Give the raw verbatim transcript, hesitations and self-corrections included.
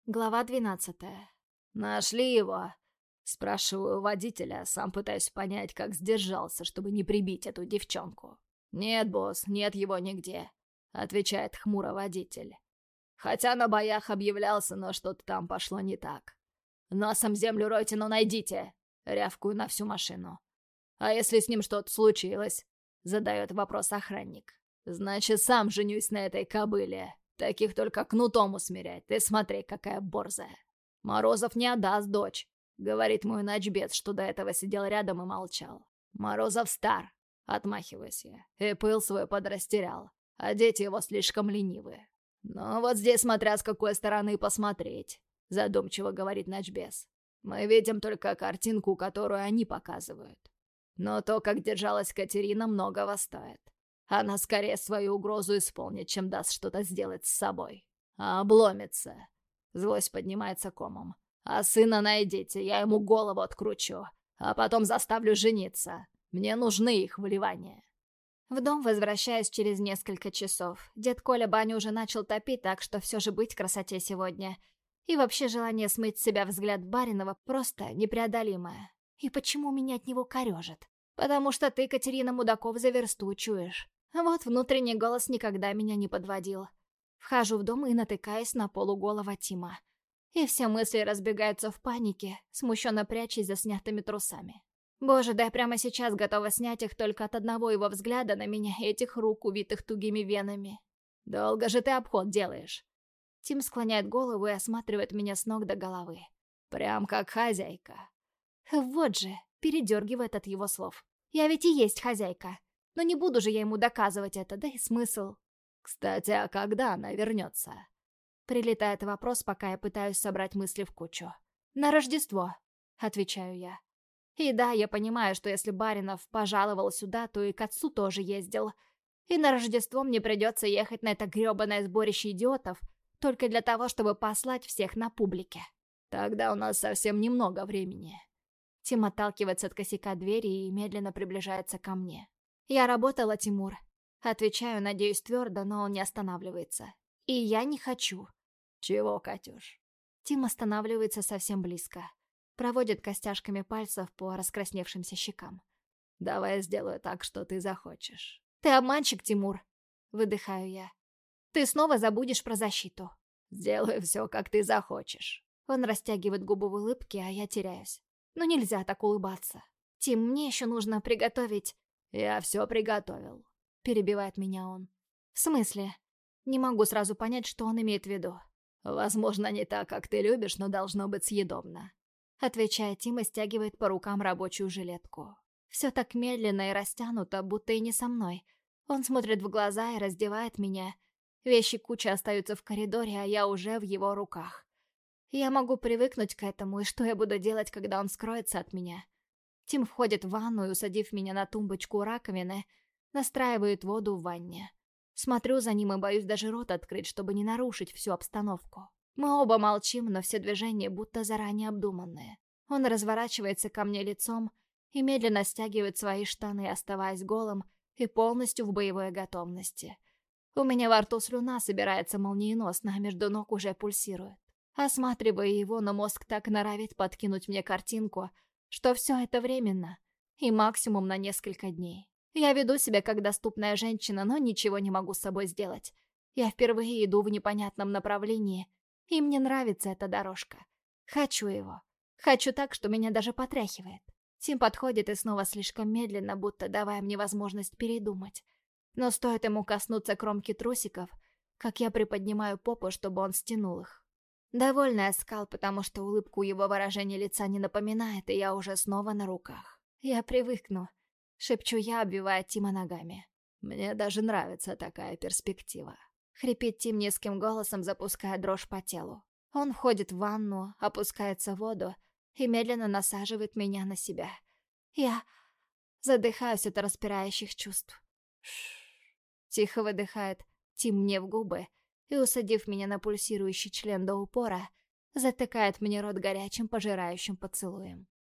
Глава двенадцатая. «Нашли его?» Спрашиваю водителя, сам пытаюсь понять, как сдержался, чтобы не прибить эту девчонку. «Нет, босс, нет его нигде», — отвечает хмуро водитель. «Хотя на боях объявлялся, но что-то там пошло не так. Носом землю ройте, но найдите!» — рявкую на всю машину. «А если с ним что-то случилось?» — задает вопрос охранник. «Значит, сам женюсь на этой кобыле. Таких только кнутом усмирять. Ты смотри, какая борзая. Морозов не отдаст дочь», — говорит мой начбец, что до этого сидел рядом и молчал. «Морозов стар», — отмахиваюсь я, и пыл свой подрастерял, а дети его слишком ленивые. «Ну вот здесь смотря с какой стороны посмотреть», — задумчиво говорит начбес. «Мы видим только картинку, которую они показывают. Но то, как держалась Катерина, многого стоит. Она скорее свою угрозу исполнит, чем даст что-то сделать с собой. А обломится». Злость поднимается комом. «А сына найдите, я ему голову откручу, а потом заставлю жениться. Мне нужны их вливания». В дом возвращаюсь через несколько часов. Дед Коля баню уже начал топить, так что все же быть красоте сегодня. И вообще желание смыть с себя взгляд Баринова просто непреодолимое. И почему меня от него корежит? Потому что ты, Катерина, мудаков за версту чуешь. Вот внутренний голос никогда меня не подводил. Вхожу в дом и натыкаюсь на полуголого Тима. И все мысли разбегаются в панике, смущенно прячась за снятыми трусами. Боже, да я прямо сейчас готова снять их только от одного его взгляда на меня и этих рук, увитых тугими венами. «Долго же ты обход делаешь?» Тим склоняет голову и осматривает меня с ног до головы. «Прям как хозяйка». Вот же, передергивает от его слов. Я ведь и есть хозяйка. Но не буду же я ему доказывать это, да и смысл. «Кстати, а когда она вернется?» Прилетает вопрос, пока я пытаюсь собрать мысли в кучу. «На Рождество», — отвечаю я. И да, я понимаю, что если Баринов пожаловал сюда, то и к отцу тоже ездил. И на Рождество мне придется ехать на это гребаное сборище идиотов только для того, чтобы послать всех на публике. «Тогда у нас совсем немного времени». Тим отталкивается от косяка двери и медленно приближается ко мне. «Я работала, Тимур». Отвечаю, надеюсь, твердо, но он не останавливается. И я не хочу. «Чего, Катюш?» Тим останавливается совсем близко. Проводит костяшками пальцев по раскрасневшимся щекам. «Давай я сделаю так, что ты захочешь». «Ты обманщик, Тимур!» Выдыхаю я. «Ты снова забудешь про защиту». «Сделаю все, как ты захочешь». Он растягивает губы в улыбке, а я теряюсь. Ну нельзя так улыбаться. «Тим, мне еще нужно приготовить...» «Я все приготовил», — перебивает меня он. «В смысле?» Не могу сразу понять, что он имеет в виду. «Возможно, не так, как ты любишь, но должно быть съедобно», — отвечает Тим и стягивает по рукам рабочую жилетку. Все так медленно и растянуто, будто и не со мной. Он смотрит в глаза и раздевает меня. Вещи куча остаются в коридоре, а я уже в его руках. Я могу привыкнуть к этому, и что я буду делать, когда он скроется от меня? Тим входит в ванну и, усадив меня на тумбочку у раковины, настраивает воду в ванне. Смотрю за ним и боюсь даже рот открыть, чтобы не нарушить всю обстановку. Мы оба молчим, но все движения будто заранее обдуманные. Он разворачивается ко мне лицом и медленно стягивает свои штаны, оставаясь голым и полностью в боевой готовности. У меня во рту слюна собирается молниеносно, а между ног уже пульсирует. Осматривая его, но мозг так норовит подкинуть мне картинку, что все это временно и максимум на несколько дней. Я веду себя как доступная женщина, но ничего не могу с собой сделать. Я впервые иду в непонятном направлении, и мне нравится эта дорожка. Хочу его. Хочу так, что меня даже потряхивает. Тим подходит и снова слишком медленно, будто давая мне возможность передумать. Но стоит ему коснуться кромки трусиков, как я приподнимаю попу, чтобы он стянул их. Довольная скал, потому что улыбку его выражения лица не напоминает, и я уже снова на руках. Я привыкну. Шепчу я, обвивая Тима ногами. «Мне даже нравится такая перспектива», — хрипит Тим низким голосом, запуская дрожь по телу. Он входит в ванну, опускается в воду и медленно насаживает меня на себя. Я задыхаюсь от распирающих чувств. «Ш-ш-ш», тихо выдыхает Тим мне в губы и, усадив меня на пульсирующий член до упора, затыкает мне рот горячим пожирающим поцелуем.